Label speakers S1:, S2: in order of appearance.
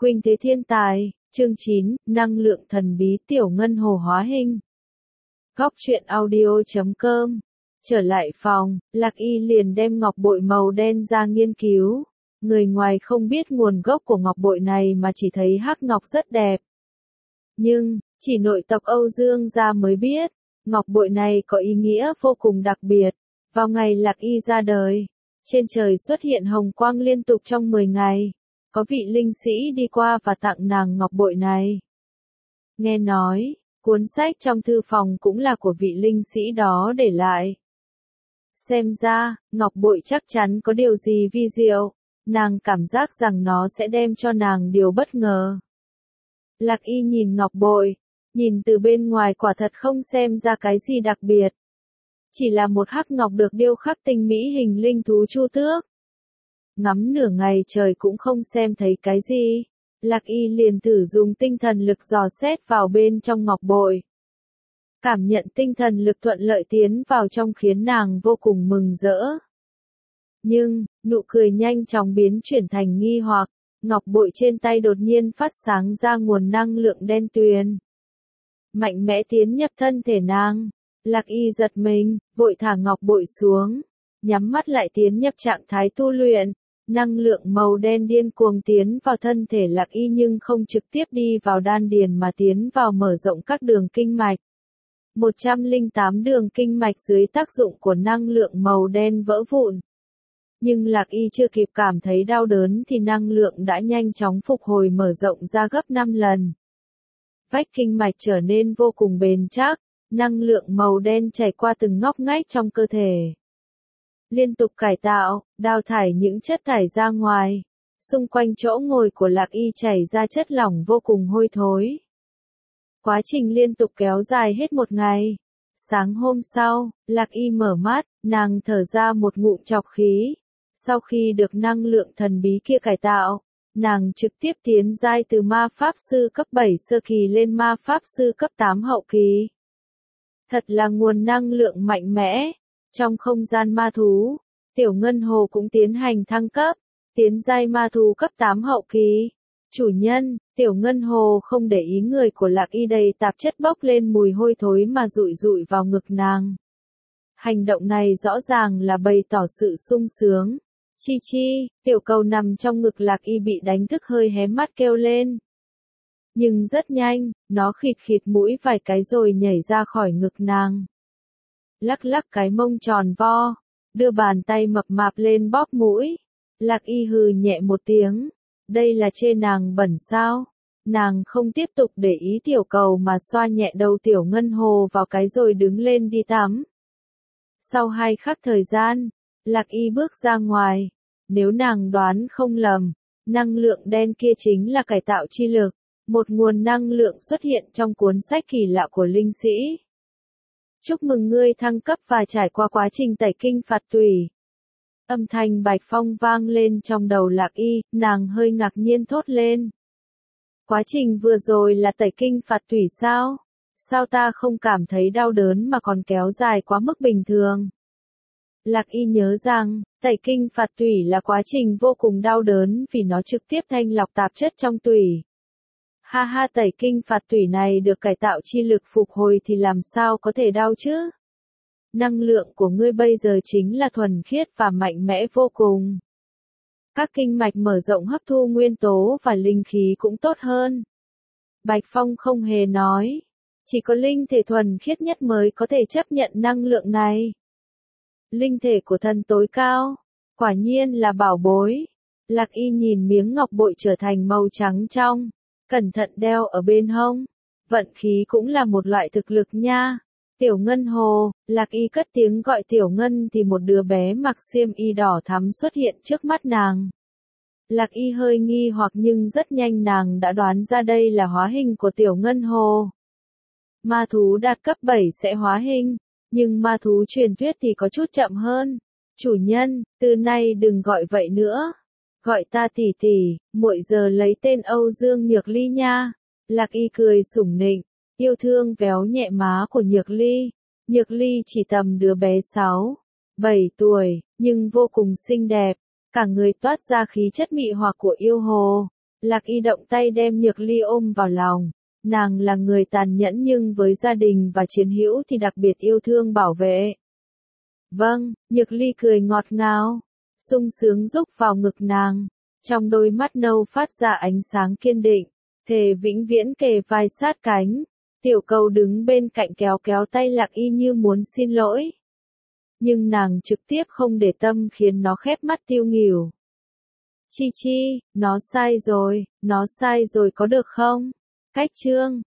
S1: Khuynh thế thiên tài, chương 9, năng lượng thần bí tiểu ngân hồ hóa hình. Góc truyện audio.com. Trở lại phòng, Lạc Y liền đem ngọc bội màu đen ra nghiên cứu. Người ngoài không biết nguồn gốc của ngọc bội này mà chỉ thấy hắc ngọc rất đẹp. Nhưng, chỉ nội tộc Âu Dương gia mới biết, ngọc bội này có ý nghĩa vô cùng đặc biệt. Vào ngày Lạc Y ra đời, trên trời xuất hiện hồng quang liên tục trong 10 ngày. Có vị linh sĩ đi qua và tặng nàng ngọc bội này. Nghe nói, cuốn sách trong thư phòng cũng là của vị linh sĩ đó để lại. Xem ra, ngọc bội chắc chắn có điều gì vi diệu, nàng cảm giác rằng nó sẽ đem cho nàng điều bất ngờ. Lạc Y nhìn ngọc bội, nhìn từ bên ngoài quả thật không xem ra cái gì đặc biệt. Chỉ là một hắc ngọc được điêu khắc tinh mỹ hình linh thú chu tước. Ngắm nửa ngày trời cũng không xem thấy cái gì. Lạc Y liền thử dùng tinh thần lực dò xét vào bên trong ngọc bội. Cảm nhận tinh thần lực thuận lợi tiến vào trong khiến nàng vô cùng mừng rỡ. Nhưng, nụ cười nhanh chóng biến chuyển thành nghi hoặc, ngọc bội trên tay đột nhiên phát sáng ra nguồn năng lượng đen tuyền. Mạnh mẽ tiến nhập thân thể nàng. Lạc Y giật mình, vội thả ngọc bội xuống, nhắm mắt lại tiến nhập trạng thái tu luyện. Năng lượng màu đen điên cuồng tiến vào thân thể Lạc Y nhưng không trực tiếp đi vào đan điền mà tiến vào mở rộng các đường kinh mạch. 108 đường kinh mạch dưới tác dụng của năng lượng màu đen vỡ vụn. Nhưng Lạc Y chưa kịp cảm thấy đau đớn thì năng lượng đã nhanh chóng phục hồi mở rộng ra gấp 5 lần. Vách kinh mạch trở nên vô cùng bền chắc, năng lượng màu đen chảy qua từng ngóc ngách trong cơ thể. Liên tục cải tạo, đào thải những chất thải ra ngoài. Xung quanh chỗ ngồi của Lạc Y chảy ra chất lỏng vô cùng hôi thối. Quá trình liên tục kéo dài hết một ngày. Sáng hôm sau, Lạc Y mở mắt, nàng thở ra một ngụm trọc khí. Sau khi được năng lượng thần bí kia cải tạo, nàng trực tiếp tiến giai từ ma pháp sư cấp 7 sơ kỳ lên ma pháp sư cấp 8 hậu kỳ. Thật là nguồn năng lượng mạnh mẽ. Trong không gian ma thú, tiểu ngân hồ cũng tiến hành thăng cấp, tiến giai ma thú cấp 8 hậu kỳ. Chủ nhân, tiểu ngân hồ không để ý người của Lạc Y đầy tạp chất bốc lên mùi hôi thối mà rụi rụi vào ngực nàng. Hành động này rõ ràng là bày tỏ sự sung sướng. Chi chi, tiểu cầu nằm trong ngực Lạc Y bị đánh thức hơi hé mắt kêu lên. Nhưng rất nhanh, nó khịt khịt mũi vài cái rồi nhảy ra khỏi ngực nàng. Lắc lắc cái mông tròn vo, đưa bàn tay mập mạp lên bóp mũi. Lạc Y hừ nhẹ một tiếng, đây là chê nàng bẩn sao? Nàng không tiếp tục để ý tiểu cầu mà xoa nhẹ đầu tiểu ngân hồ vào cái rồi đứng lên đi tắm. Sau 2 khắc thời gian, Lạc Y bước ra ngoài. Nếu nàng đoán không lầm, năng lượng đen kia chính là cải tạo chi lực, một nguồn năng lượng xuất hiện trong cuốn sách kỳ lạ của linh sĩ. Chúc mừng ngươi thăng cấp và trải qua quá trình tẩy kinh phạt tủy. Âm thanh Bạch Phong vang lên trong đầu Lạc Y, nàng hơi ngạc nhiên thốt lên. Quá trình vừa rồi là tẩy kinh phạt tủy sao? Sao ta không cảm thấy đau đớn mà còn kéo dài quá mức bình thường? Lạc Y nhớ rằng, tẩy kinh phạt tủy là quá trình vô cùng đau đớn vì nó trực tiếp thanh lọc tạp chất trong tủy. Ha ha, tẩy kinh phạt tủy này được cải tạo chi lực phục hồi thì làm sao có thể đau chứ? Năng lượng của ngươi bây giờ chính là thuần khiết và mạnh mẽ vô cùng. Các kinh mạch mở rộng hấp thu nguyên tố và linh khí cũng tốt hơn. Bạch Phong không hề nói. Chỉ có linh thể thuần khiết nhất mới có thể chấp nhận năng lượng này. Linh thể của thần tối cao. Quả nhiên là bảo bối. Lạc Y nhìn miếng ngọc bội trở thành màu trắng trong. Cẩn thận đeo ở bên hông. Vận khí cũng là một loại thực lực nha. Tiểu ngân hồ, Lạc Y cất tiếng gọi tiểu ngân thì một đứa bé mặc xiêm y đỏ thắm xuất hiện trước mắt nàng. Lạc Y hơi nghi hoặc nhưng rất nhanh nàng đã đoán ra đây là hóa hình của tiểu ngân hồ. Ma thú đạt cấp 7 sẽ hóa hình, nhưng ma thú truyền thuyết thì có chút chậm hơn. Chủ nhân, từ nay đừng gọi vậy nữa. Gọi ta tỷ tỷ, muội giờ lấy tên Âu Dương Nhược Ly nha. Lạc Y cười sủng nịnh, yêu thương véo nhẹ má của Nhược Ly. Nhược Ly chỉ tầm đứa bé 6-7 tuổi, nhưng vô cùng xinh đẹp, cả người toát ra khí chất mị hoặc của yêu hồ. Lạc Y động tay đem Nhược Ly ôm vào lòng. Nàng là người tàn nhẫn nhưng với gia đình và chiến hữu thì đặc biệt yêu thương bảo vệ. Vâng, Nhược Ly cười ngọt ngào, sung sướng rúc vào ngực nàng. Trong đôi mắt nâu phát ra ánh sáng kiên định, thề vĩnh viễn kề vai sát cánh. Tiểu Cầu đứng bên cạnh kéo kéo tay Lạc Y như muốn xin lỗi. Nhưng nàng trực tiếp không để tâm khiến nó khép mắt tiêu nghỉu. Chi chi, nó sai rồi có được không? Cách chương